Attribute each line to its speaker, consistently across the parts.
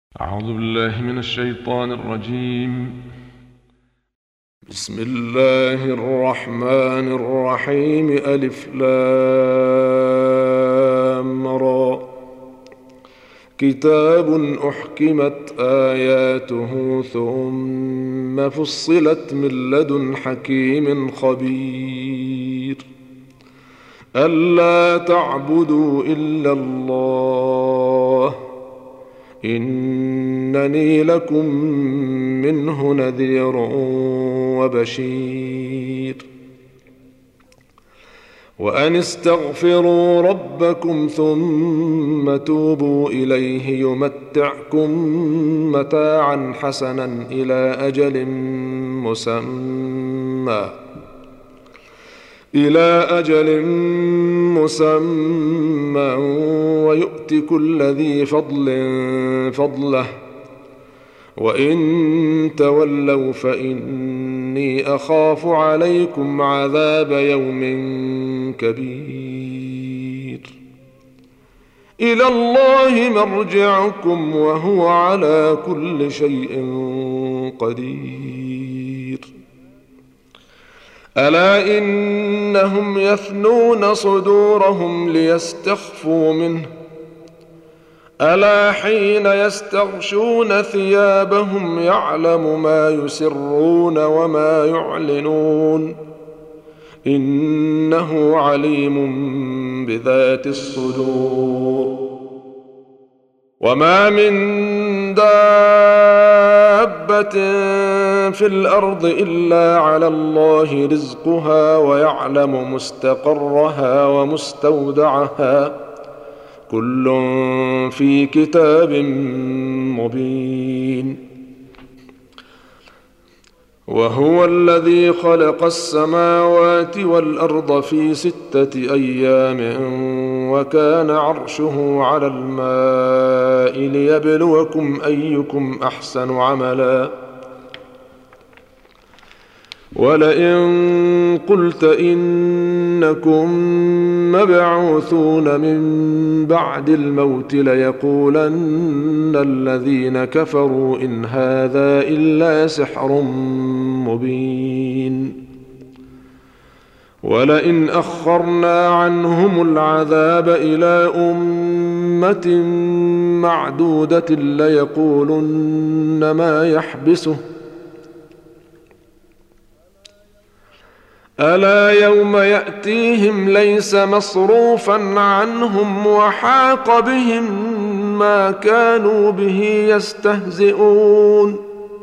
Speaker 1: أعوذ بالله من الشيطان الرجيم.
Speaker 2: بسم الله الرحمن الرحيم. ألف لام را. كتاب أحكمت آياته ثم فصلت من لدن حكيم خبير. ألا تعبدوا إلا الله إنني لكم منه نذير وبشير. وأن استغفروا ربكم ثم توبوا إليه يمتعكم متاعا حسنا إلى أجل مسمى ويؤت كل ذي فضل فضله وإن تولوا فإني أخاف عليكم عذاب يوم كبير. إلى الله مرجعكم وهو على كل شيء قدير. ألا إنهم يثنون صدورهم ليستخفوا منه ألا حين يستغشون ثيابهم يعلم ما يسرون وما يعلنون إنه عليم بذات الصدور. وما من دابة في الأرض إلا على الله رزقها ويعلم مستقرها ومستودعها كل في كتاب مبين. وهو الذي خلق السماوات والأرض في 6 أيام وكان عرشه على الماء ليبلوكم أيكم أحسن عملا. ولئن قلت إنكم مبعوثون من بعد الموت ليقولن الذين كفروا إن هذا إلا سحر مبين. ولئن أخرنا عنهم العذاب إلى أمة معدودة ليقولن ما يحبسه ألا يوم يأتيهم ليس مصروفا عنهم وحاق بهم ما كانوا به يستهزئون.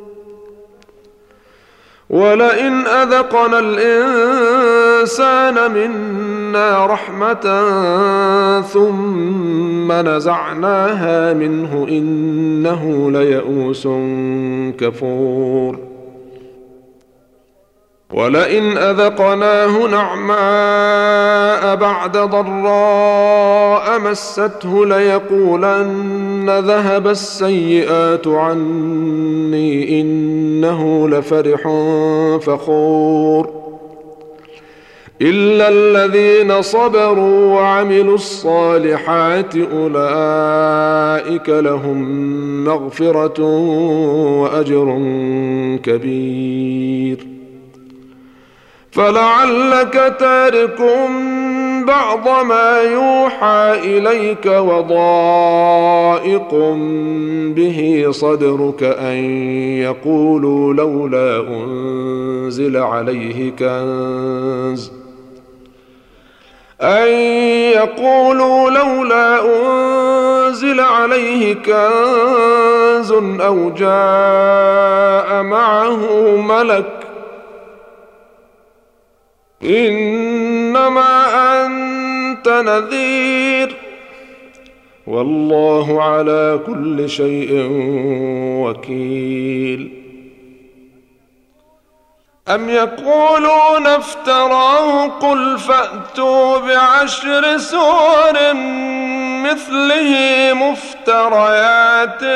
Speaker 2: ولئن أذقنا الإنسان منا رحمة ثم نزعناها منه إنه ليئوس كفور. ولئن أذقناه نعماء بعد ضراء مسته ليقولن ذهب السيئات عني إنه لفرح فخور. إلا الذين صبروا وعملوا الصالحات أولئك لهم مغفرة وأجر كبير. فلعلك تارك بعض ما يوحى إليك وضائق به صدرك أن يقولوا لولا أنزل عليه كنز أو جاء معه ملك إنما أنت نذير والله على كل شيء وكيل. أم يقولون افتراه قل فأتوا بعشر سور مثله مفتريات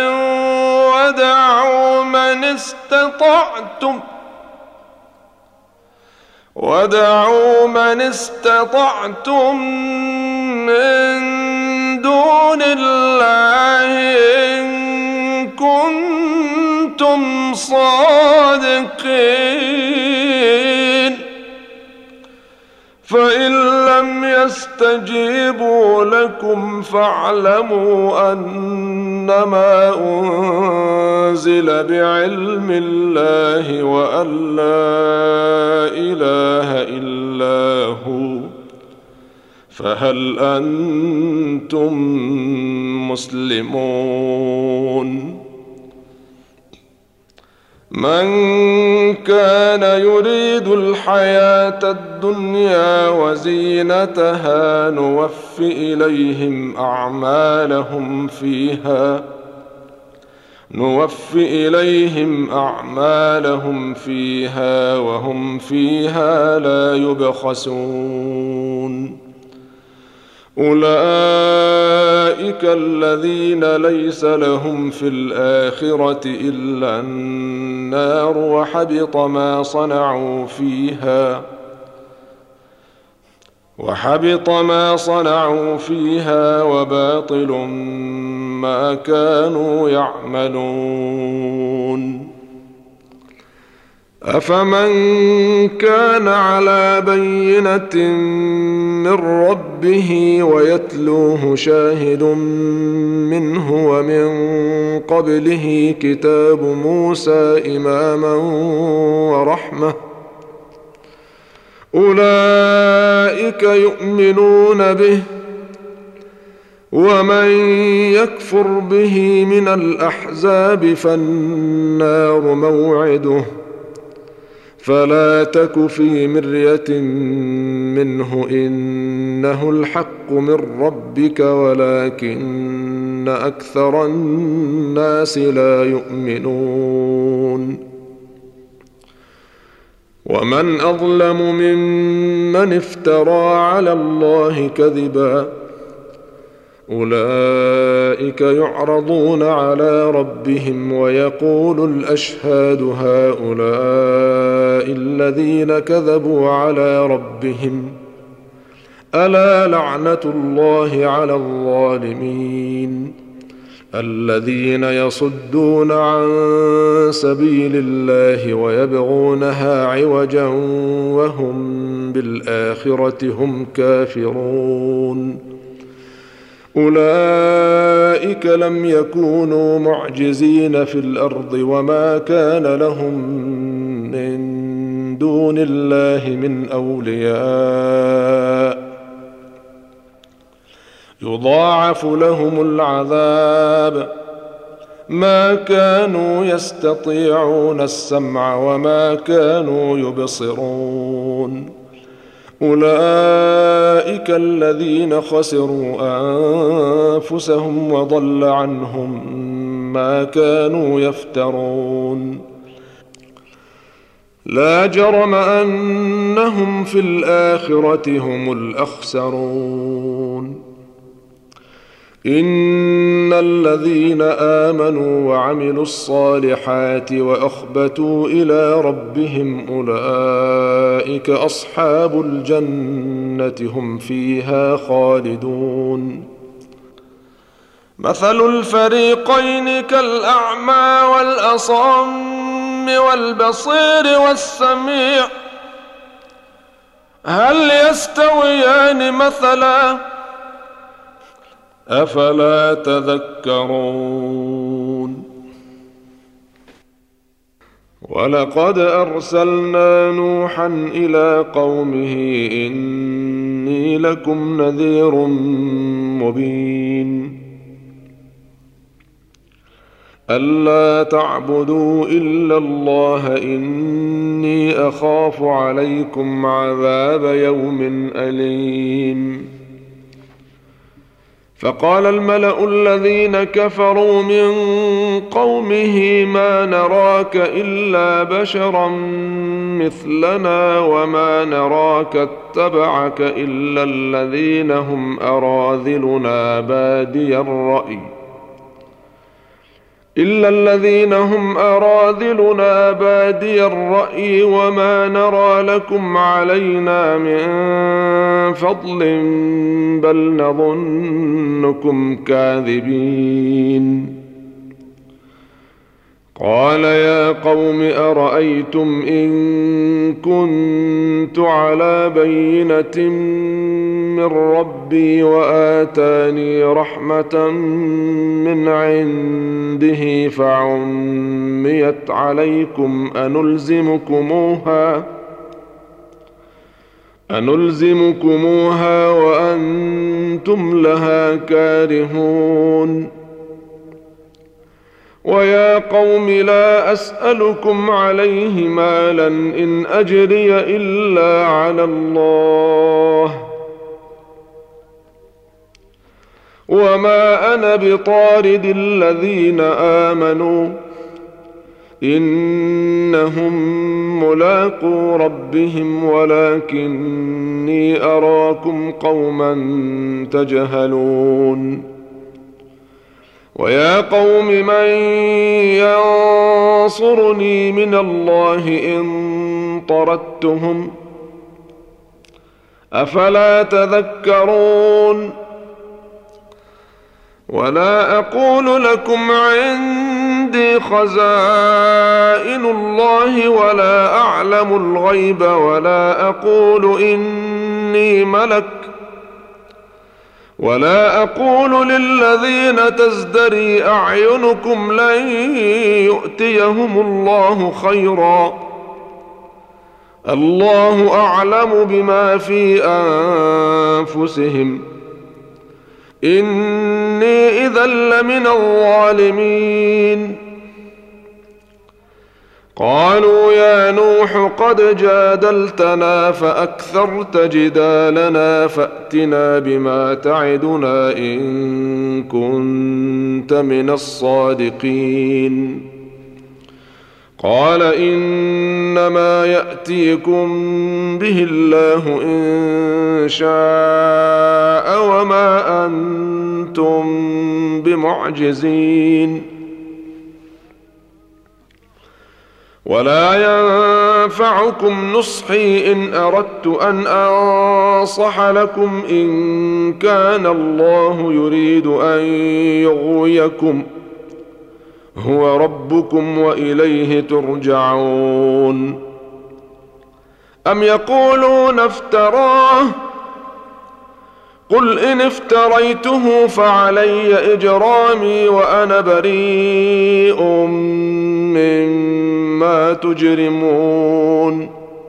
Speaker 2: ودعوا من استطعتم من دون الله إن كنتم اليقين. فإن لم يستجيبوا لكم فاعلموا أنما أنزل بعلم الله وأن لا إله إلا هو، فهل أنتم مسلمون؟ من كان يريد الحياة الدنيا وزينتها نوف إليهم أعمالهم فيها وهم فيها لا يبخسون. أولئك الذين ليس لهم في الآخرة إلا النار وحبط ما صنعوا فيها وباطل ما كانوا يعملون. أفمن كان على بينة من ربه ويتلوه شاهد منه ومن قبله كتاب موسى إماما ورحمة، أولئك يؤمنون به، ومن يكفر به من الأحزاب فالنار موعده، فلا تك في مرية منه إنه الحق من ربك ولكن أكثر الناس لا يؤمنون. ومن أظلم ممن افترى على الله كذبا، أولئك يعرضون على ربهم ويقول الأشهاد هؤلاء الذين كذبوا على ربهم، ألا لعنة الله على الظالمين الذين يصدون عن سبيل الله ويبغونها عوجا وهم بالآخرة هم كافرون. أولئك لم يكونوا معجزين في الأرض وما كان لهم من دون الله من أولياء، يضاعف لهم العذاب، ما كانوا يستطيعون السمع وما كانوا يبصرون. أولئك الذين خسروا أنفسهم وضل عنهم ما كانوا يفترون. لا جرم أنهم في الآخرة هم الأخسرون. إن الذين آمنوا وعملوا الصالحات وأخبتوا إلى ربهم أولئك أصحاب الجنة هم فيها خالدون. مثل الفريقين كالأعمى والأصم والبصير والسميع، هل يستويان مثلا؟ أفلا تذكرون؟ ولقد أرسلنا نوحا إلى قومه إني لكم نذير مبين ألا تعبدوا إلا الله إني أخاف عليكم عذاب يوم أليم. فقال الملأ الذين كفروا من قومه ما نراك إلا بشرا مثلنا وما نراك اتبعك إلا الذين هم أراذلنا بادي الرأي وما نرى لكم علينا من فضل بل نظنكم كاذبين. قال يا قوم أرأيتم إن كنت على بينة من ربي وآتاني رحمة من عنده فعميت عليكم أنلزمكموها وأنتم لها كارهون ويا قوم لا أسألكم عليه مالا إن أجري إلا على الله وما أنا بطارد الذين آمنوا إنهم ملاقو ربهم ولكني أراكم قوما تجهلون ويا قوم من ينصرني من الله إن طردتهم أفلا تذكرون ولا أقول لكم عندي خزائن الله ولا أعلم الغيب ولا أقول إني ملك ولا أقول للذين تزدري أعينكم لن يؤتيهم الله خيرا الله أعلم بما في أنفسهم إني إذا لمن الظالمين قالوا يا نوح قد جادلتنا فأكثرت جدالنا فأتنا بما تعدنا إن كنت من الصادقين قال إنما يأتيكم به الله إن شاء وما أنتم بمعجزين ولا ينفعكم نصحي إن أردت أن أنصح لكم إن كان الله يريد أن يغويكم هو ربكم وإليه ترجعون أم يقولون افتراه قل إن افتريته فعلي إجرامي وأنا بريء مما تجرمون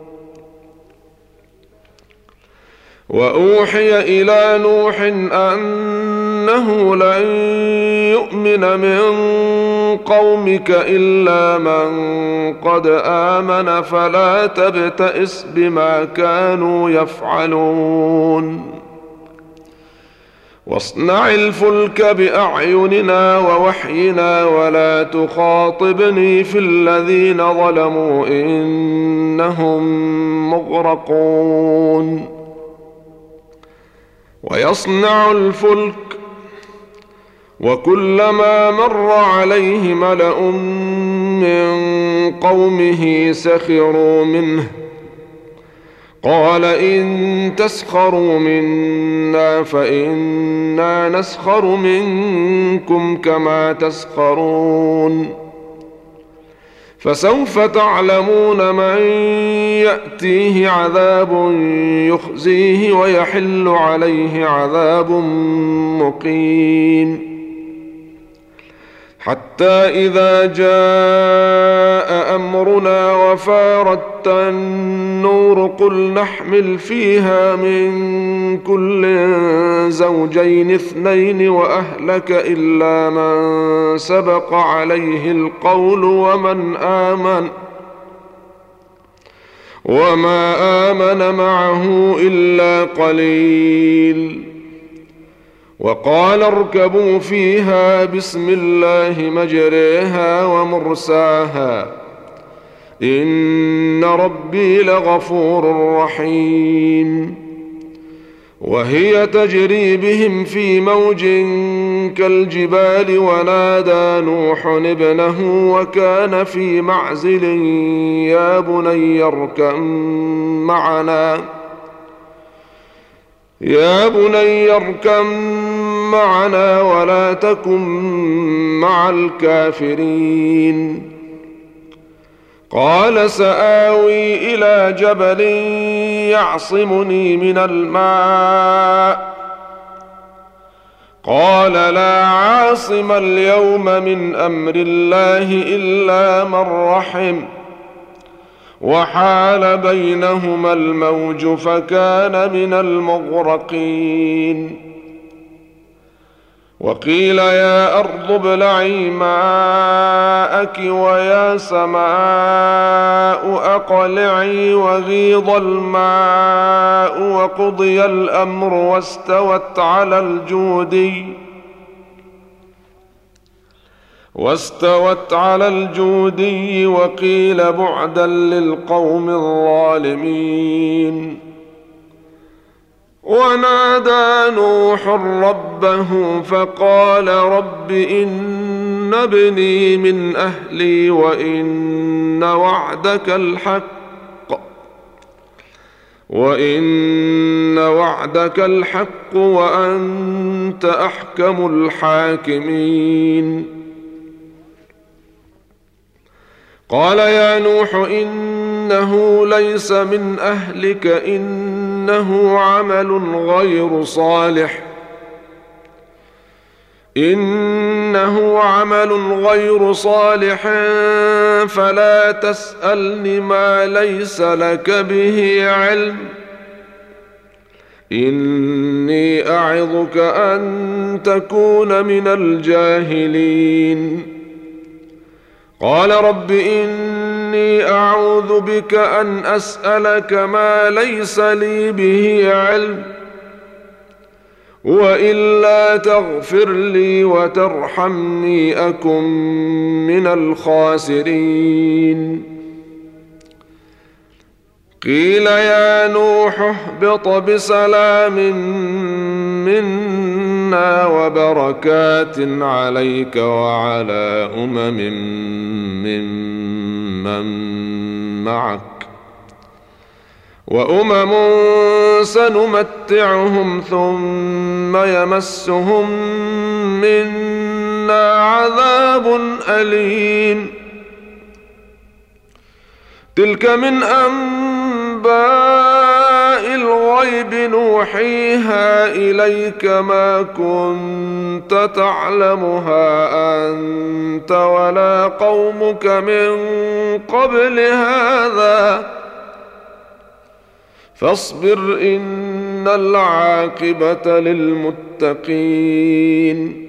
Speaker 2: وأوحي إلى نوح أنه لن يؤمن من قومك إلا من قد آمن فلا تبتئس بما كانوا يفعلون واصنع الفلك بأعيننا ووحينا ولا تخاطبني في الذين ظلموا إنهم مغرقون ويصنع الفلك وكلما مر عليه ملأ من قومه سخروا منه قال إن تسخروا منا فإنا نسخر منكم كما تسخرون فسوف تعلمون من يأتيه عذاب يخزيه ويحل عليه عذاب مقيم حتى إذا جاء أمرنا وفارت النور قل نحمل فيها من كل زوجين اثنين وأهلك إلا من سبق عليه القول وما آمن معه إلا قليل وقال اركبوا فيها بسم الله مجريها ومرساها إن ربي لغفور رحيم وهي تجري بهم في موج كالجبال ونادى نوح ابنه وكان في معزل يا بني اركب معنا ولا تكن مع الكافرين قال سآوي إلى جبل يعصمني من الماء قال لا عاصم اليوم من أمر الله إلا من رحم وحال بينهما الموج فكان من المغرقين وقيل يا أرض ابلعي ماءك ويا سماء أقلعي وغيض الماء وقضي الأمر واستوت على الجودي وقيل بعدا للقوم الظالمين ونادى نوح ربه فقال رب إن ابني من أهلي وإن وعدك الحق وأنت أحكم الحاكمين قال يا نوح إنه ليس من أهلك إنه عمل غير صالح فلا تسألني ما ليس لك به علم إني أعظك أن تكون من الجاهلين قال رب إني أعوذ بك أن أسألك ما ليس لي به علم وإلا تغفر لي وترحمني أكن من الخاسرين قيل يا نوح اهبط بسلام منا وبركات عليك وعلى ممن معك وأمم سنمتعهم ثم يمسهم منا عذاب أليم تلك من أنباء الغيب نوحيها إليك ما كنت تعلمها أنت ولا قومك من قبل هذا فاصبر إن العاقبة للمتقين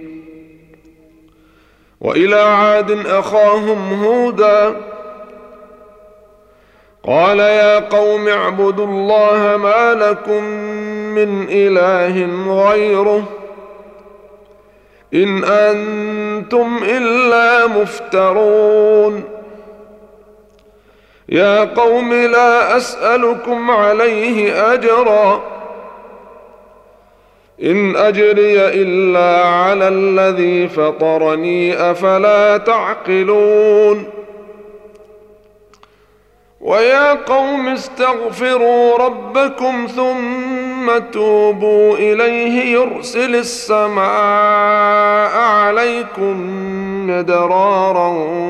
Speaker 2: وإلى عاد أخاهم هودا قال يا قوم اعبدوا الله ما لكم من إله غيره إن أنتم إلا مفترون يا قوم لا أسألكم عليه أجرا إن أجري إلا على الذي فطرني أفلا تعقلون ويا قوم استغفروا ربكم ثم توبوا إليه يرسل السماء عليكم مدرارا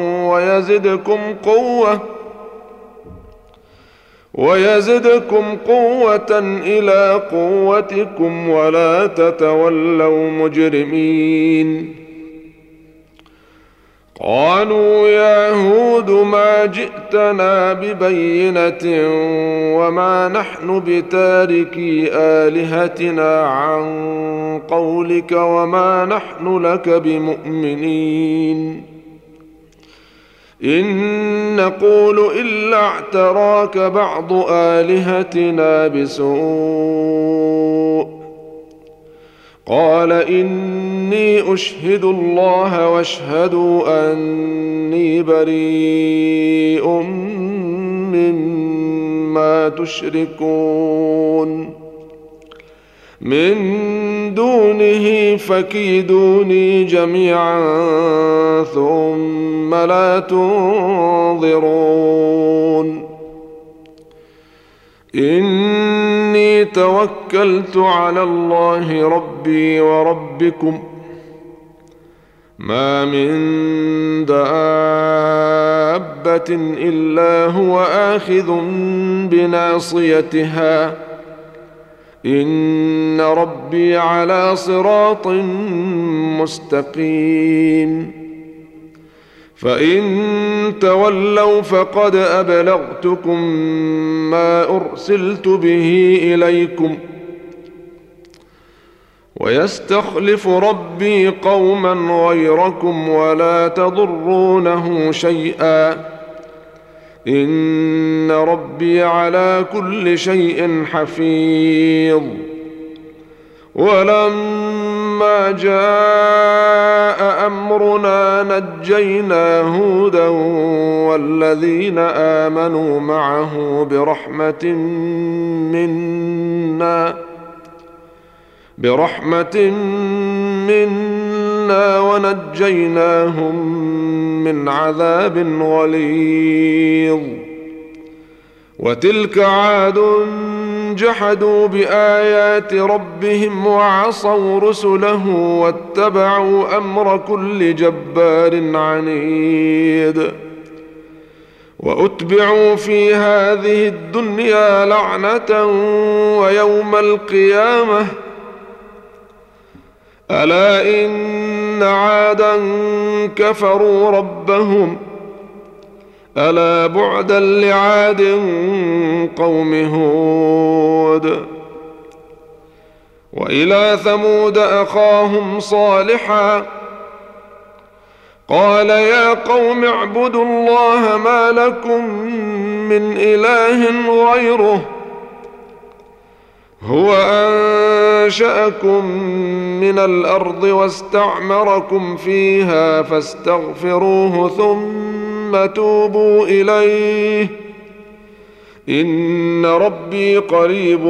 Speaker 2: ويزدكم قوة إلى قوتكم ولا تتولوا مجرمين قالوا يا هود ما جئتنا ببينة وما نحن بتاركي آلهتنا عن قولك وما نحن لك بمؤمنين إن نقول إلا اعتراك بعض آلهتنا بسوء قال إني أشهد الله واشهدوا أني بريء مما تشركون من دونه فكيدوني جميعا ثم لا تنظرون إني توكلت على الله ربي وربكم ما من دابة دابة إلا هو آخذ بناصيتها إن ربي على صراط مستقيم فإن تولوا فقد أبلغتكم ما أرسلت به إليكم ويستخلف ربي قوما غيركم ولا تضرونه شيئا إن ربي على كل شيء حفيظ. ولما جاء أمرنا نجينا هودا والذين آمنوا معه برحمة منا ونجيناهم من عذاب غليظ. وتلك عاد جحدوا بآيات ربهم وعصوا رسله واتبعوا أمر كل جبار عنيد. وأتبعوا في هذه الدنيا لعنة ويوم القيامة ألا إن عادا كفروا ربهم ألا بعدا لعاد قوم هود. وإلى ثمود أخاهم صالحا قال يا قوم اعبدوا الله ما لكم من إله غيره هو أنشأكم من الأرض واستعمركم فيها فاستغفروه ثم توبوا إليه إن ربي قريب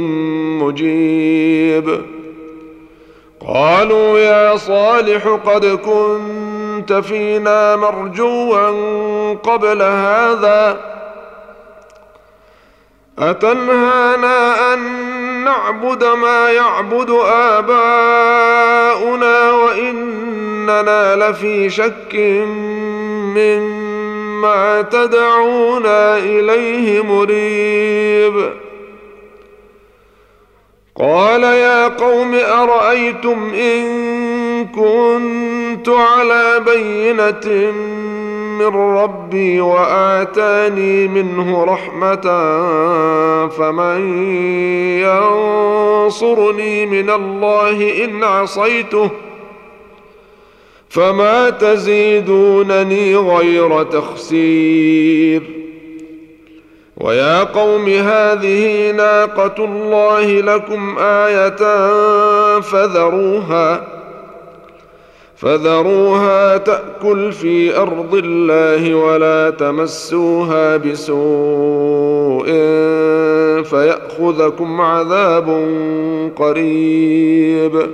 Speaker 2: مجيب. قالوا يا صالح قد كنت فينا مرجوا قبل هذا أتنهانا أن نعبد ما يعبد آباؤنا وإننا لفي شك مما تدعونا إليه مريب. قال يا قوم أرأيتم إن كنت على بينة من ربي وآتاني منه رحمة فمن ينصرني من الله إن عصيته فما تزيدونني غير تخسير. ويا قوم هذه ناقة الله لكم آية فذروها تأكل في أرض الله ولا تمسوها بسوء فيأخذكم عذاب قريب.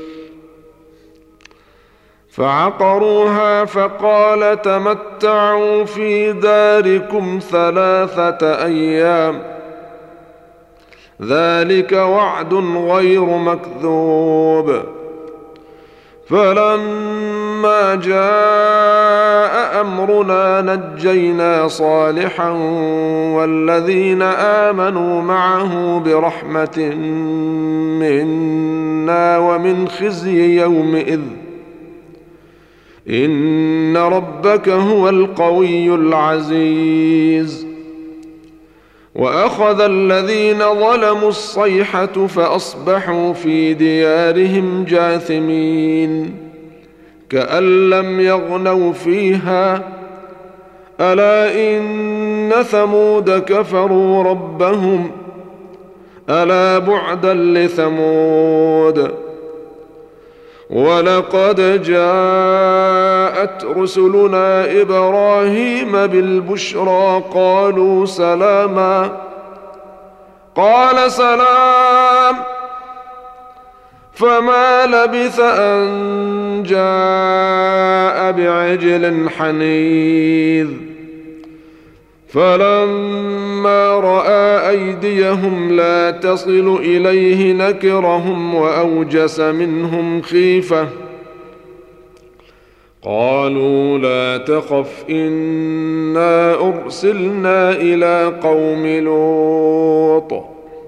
Speaker 2: فعقروها فقال تمتعوا في داركم 3 أيام ذلك وعد غير مكذوب. فلما جاء أمرنا نجينا صالحا والذين آمنوا معه برحمة منا ومن خزي يومئذ إن ربك هو القوي العزيز. وأخذ الذين ظلموا الصيحة فأصبحوا في ديارهم جاثمين كأن لم يغنوا فيها ألا إن ثمود كفروا ربهم ألا بعدا لثمود. ولقد جاءت رسلنا إبراهيم بالبشرى قالوا سلاما قال سلام فما لبث أن جاء بعجل حنيذ. فلما رأى أيديهم لا تصل إليه نكرهم وأوجس منهم خيفة قالوا لا تخف إنا أرسلنا إلى قوم لوط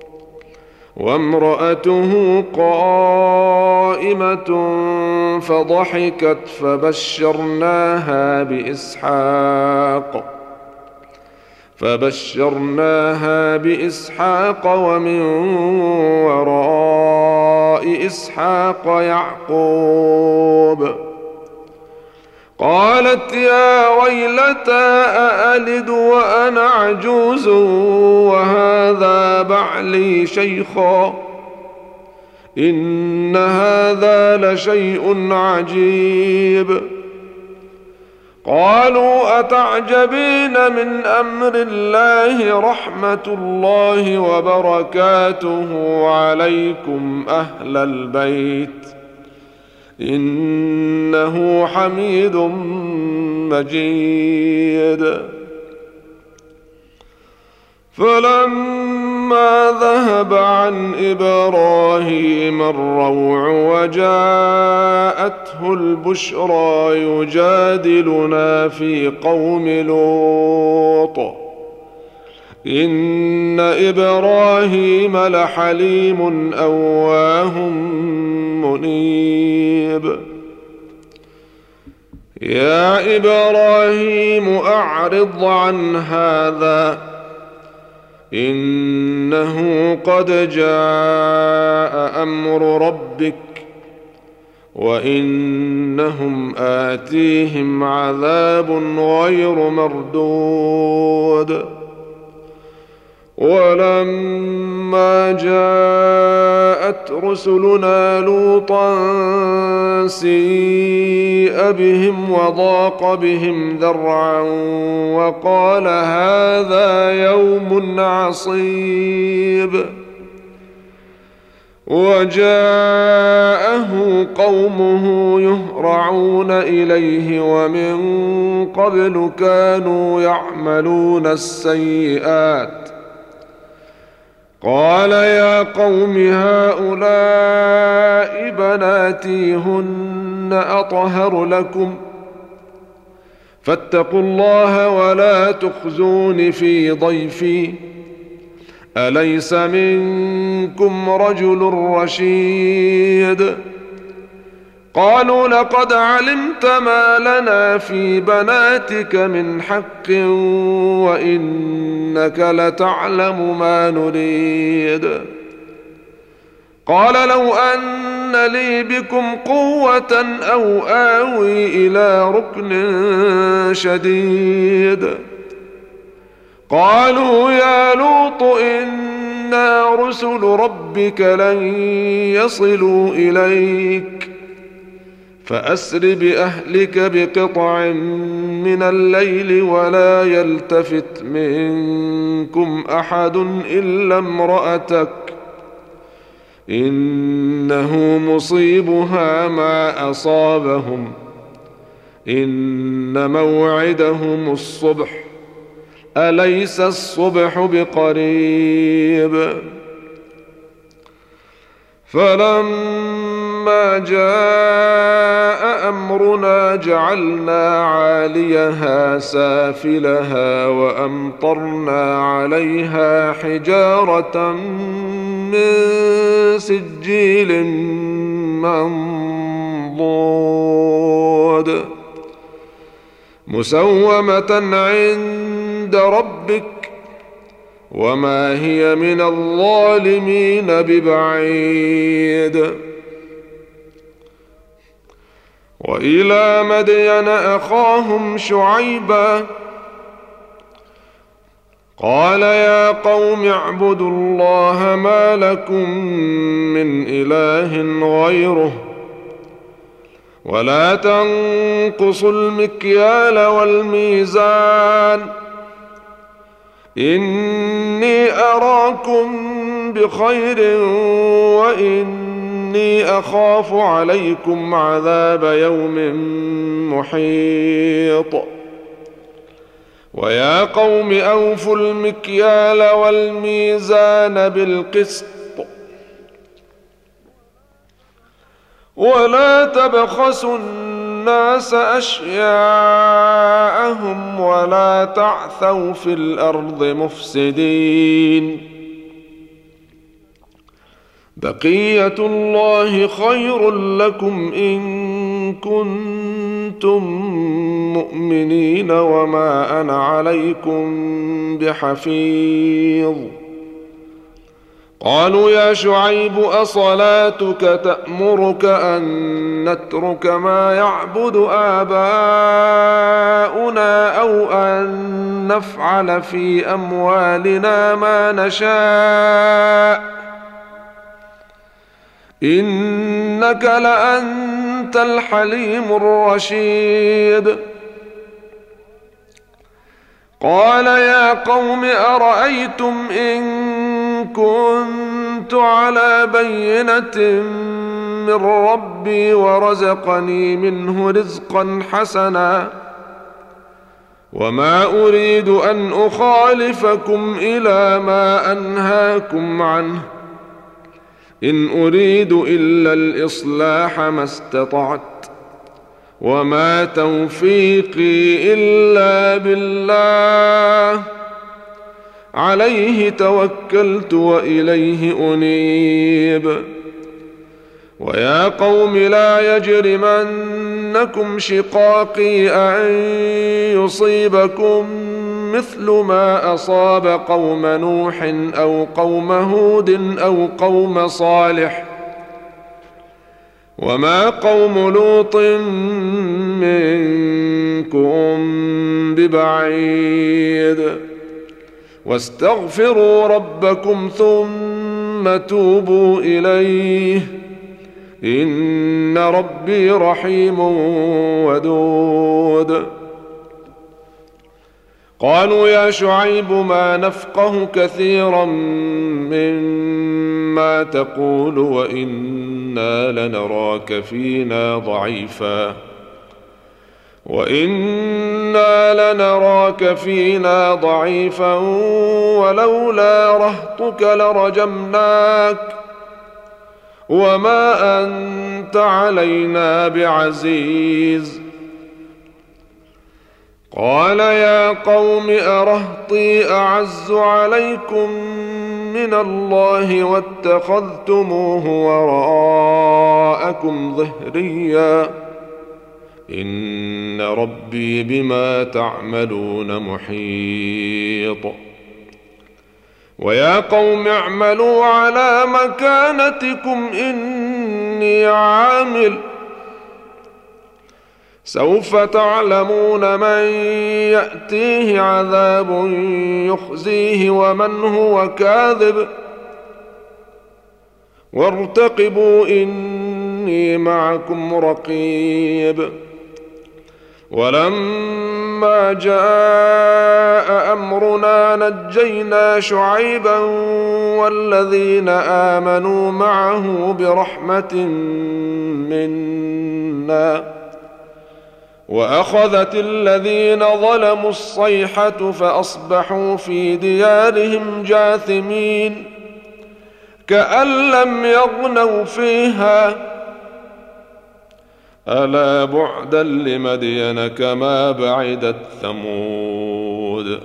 Speaker 2: وامرأته قائمة فضحكت فبشرناها بإسحاق ومن وراء إسحاق يعقوب. قالت يا ويلتى أألد وأنا عجوز وهذا بعلي شيخا إن هذا لشيء عجيب. قالوا أتعجبين من أمر الله رحمة الله وبركاته عليكم أهل البيت إنه حميد مجيد. فلما ذهب عن إبراهيم الروع وجاءته البشرى يجادلنا في قوم لوط إن إبراهيم لحليم أواه منيب. يا إبراهيم أعرض عن هذا إنه قد جاء أمر ربك وإنهم آتيهم عذاب غير مردود. ولما جاءت رسلنا لوطا سيء بهم وضاق بهم ذرعا وقال هذا يوم عصيب. وجاءه قومه يهرعون إليه ومن قبل كانوا يعملون السيئات. قال يا قوم هؤلاء بناتي هن أطهر لكم فاتقوا الله ولا تخزون في ضيفي أليس منكم رجل رشيد. قالوا لقد علمت ما لنا في بناتك من حق وإنك لتعلم ما نريد. قال لو أن لي بكم قوة أو آوي إلى ركن شديد. قالوا يا لوط إنا رسل ربك لن يصلوا إليك فأسر بأهلك بقطع من الليل ولا يلتفت منكم أحد إلا امرأتك إنه مصيبها ما أصابهم إن موعدهم الصبح أليس الصبح بقريب. فلما جاء أمرنا جعلنا عاليها سافلها وأمطرنا عليها حجارة من سجيل منضود مسومة عند ربك وما هي من الظالمين ببعيد. وإلى مدين أخاهم شعيبا قال يا قوم اعبدوا الله ما لكم من إله غيره ولا تنقصوا المكيال والميزان إني أراكم بخير وإني أخاف عليكم عذاب يوم محيط. ويا قوم أوفوا المكيال والميزان بالقسط ولا تبخسوا الناس أشياءهم ولا تعثوا في الأرض مفسدين بقية الله خير لكم إن كنتم مؤمنين وما أنا عليكم بحفيظ قالوا يا شعيب أصلاتك تأمرك أن نترك ما يعبد آباؤنا أو أن نفعل في أموالنا ما نشاء إنك لأنت الحليم الرشيد قال يا قوم أرأيتم إن كنت على بينة من ربي ورزقني منه رزقا حسنا وما أريد أن أخالفكم إلى ما أنهاكم عنه إن أريد إلا الإصلاح ما استطعت وما توفيقي إلا بالله عليه توكلت وإليه أنيب ويا قوم لا يجرمنكم شقاقي أن يصيبكم مثل ما أصاب قوم نوح أو قوم هود أو قوم صالح وما قوم لوط منكم ببعيد واستغفروا ربكم ثم توبوا إليه إن ربي رحيم ودود قالوا يا شعيب ما نفقه كثيرا مما تقول وإنا لنراك فينا ضعيفا ولولا رهطك لرجمناك وما أنت علينا بعزيز قال يا قوم أرهطي أعز عليكم من الله واتخذتموه وراءكم ظهريا إن ربي بما تعملون محيط ويا قوم اعملوا على مكانتكم إني عامل سوف تعلمون من يأتيه عذاب يخزيه ومن هو كاذب وارتقبوا إني معكم رقيب ولما جاء أمرنا نجينا شعيبا والذين آمنوا معه برحمة منا وأخذت الذين ظلموا الصيحة فأصبحوا في ديارهم جاثمين كأن لم يغنوا فيها ألا بعدا لمدين كما بعدت ثمود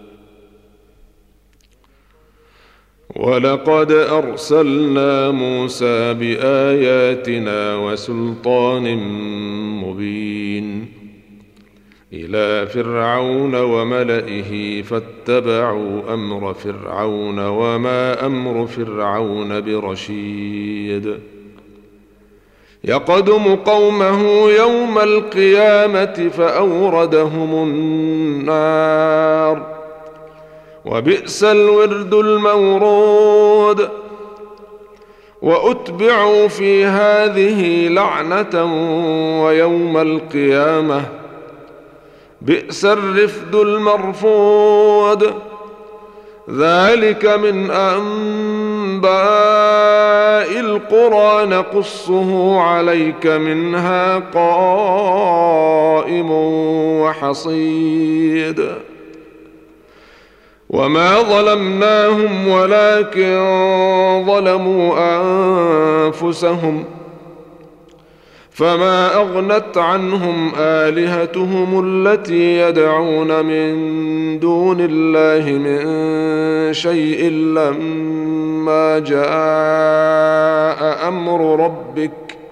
Speaker 2: ولقد أرسلنا موسى بآياتنا وسلطان مبين إلى فرعون وملئه فاتبعوا أمر فرعون وما أمر فرعون برشيد يقدم قومه يوم القيامة فأوردهم النار وبئس الورد المورود وأتبعوا في هذه لعنة ويوم القيامة بئس الرفد المرفود ذلك من أنباء القرى نقصه عليك منها قائم وحصيد وما ظلمناهم ولكن ظلموا أنفسهم فما أغنت عنهم آلهتهم التي يدعون من دون الله من شيء لما جاء أمر ربك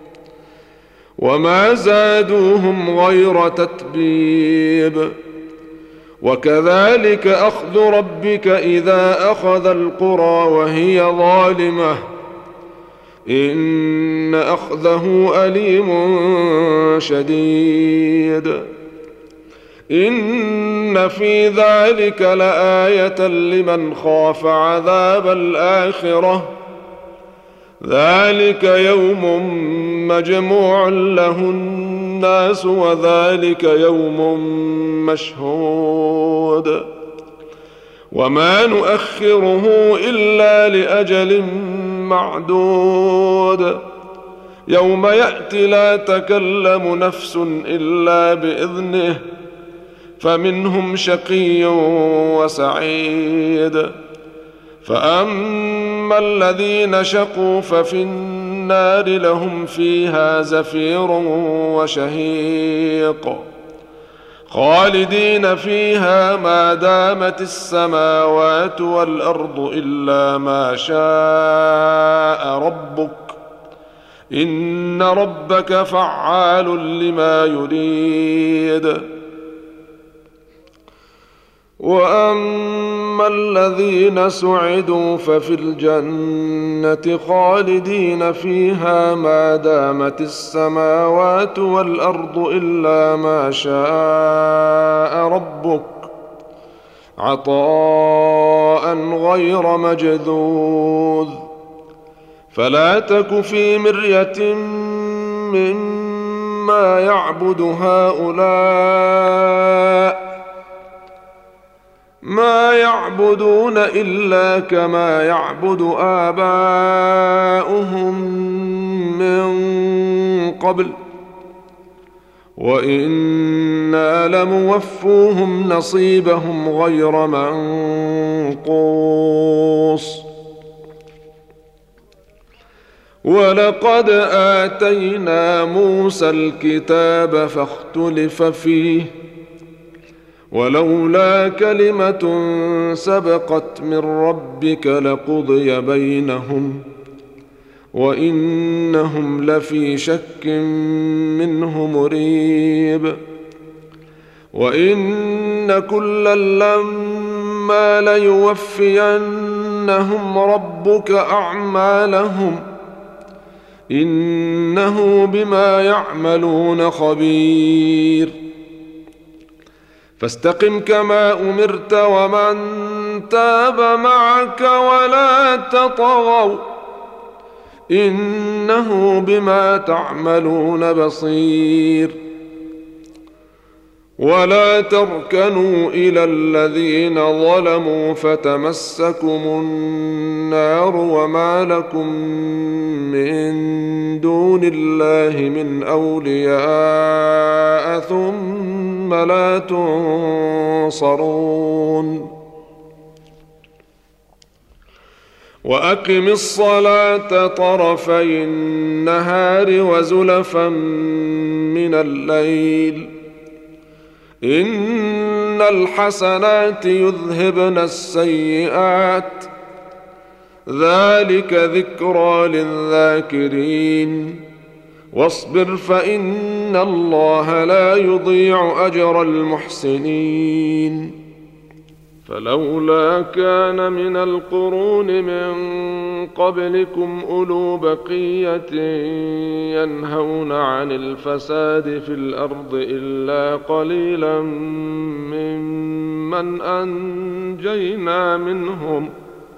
Speaker 2: وما زادوهم غير تتبيب وكذلك أخذ ربك إذا أخذ القرى وهي ظالمة إن أخذه أليم شديد إن في ذلك لآية لمن خاف عذاب الآخرة ذلك يوم مجموع له الناس وذلك يوم مشهود وما نؤخره إلا لأجل معدود يوم يأتي لا تكلم نفس إلا بإذنه فمنهم شقي وسعيد فأما الذين شقوا ففي النار لهم فيها زفير وشهيق خالدين فيها ما دامت السماوات والأرض إلا ما شاء ربك إن ربك فعال لما يريد وأما الذين سعدوا ففي الجنة خالدين فيها ما دامت السماوات والأرض إلا ما شاء ربك عطاء غير مجذوذ فلا تك في مرية مما يعبد هؤلاء ما يعبدون إلا كما يعبد آباؤهم من قبل وإنا لموفوهم نصيبهم غير منقوص ولقد آتينا موسى الكتاب فاختلف فيه ولولا كلمة سبقت من ربك لقضي بينهم وإنهم لفي شك منه مريب وإن كلا لما ليوفينهم ربك أعمالهم إنه بما يعملون خبير فاستقم كما أمرت ومن تاب معك ولا تطغوا إنه بما تعملون بصير ولا تركنوا إلى الذين ظلموا فتمسكم النار وما لكم من دون الله من أولياء ثم لا تنصرون وأقم الصلاة طرفي النهار وزلفا من الليل إن الحسنات يذهبن السيئات ذلك ذكرى للذاكرين واصبر فإن الله لا يضيع أجر المحسنين فلولا كان من القرون من قبلكم أولو بقية ينهون عن الفساد في الأرض إلا قليلا ممن أنجينا منهم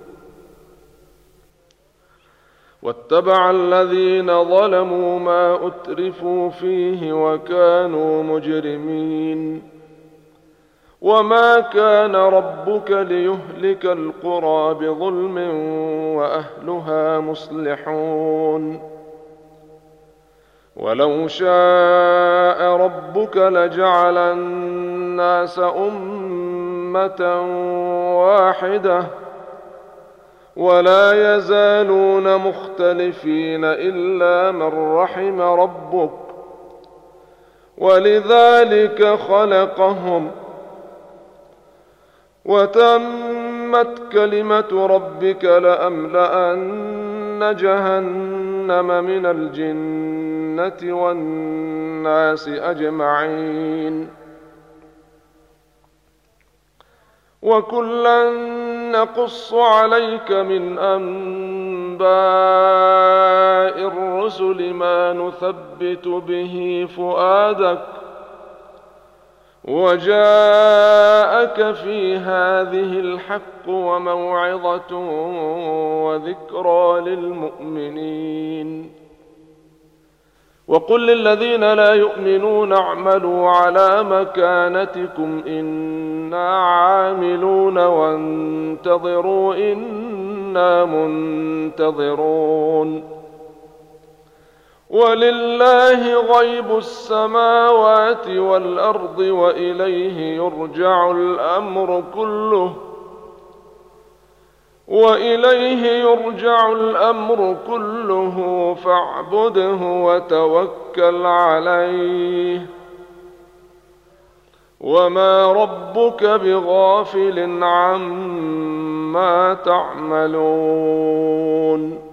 Speaker 2: واتبع الذين ظلموا ما أترفوا فيه وكانوا مجرمين وما كان ربك ليهلك القرى بظلم وأهلها مصلحون ولو شاء ربك لجعل الناس أمة واحدة ولا يزالون مختلفين إلا من رحم ربك ولذلك خلقهم. وتمت كلمة ربك لأملأن جهنم من الجنة والناس أجمعين. وكلا نقص عليك من أنباء الرسل ما نثبت به فؤادك، وجاءك في هذه الحق وموعظة وذكرى للمؤمنين. وقل للذين لا يؤمنون اعملوا على مكانتكم إنا عاملون وانتظروا إنا منتظرون. ولله غيب السماوات والأرض وإليه يرجع الأمر كله فاعبده وتوكل عليه وما ربك بغافل عما تعملون.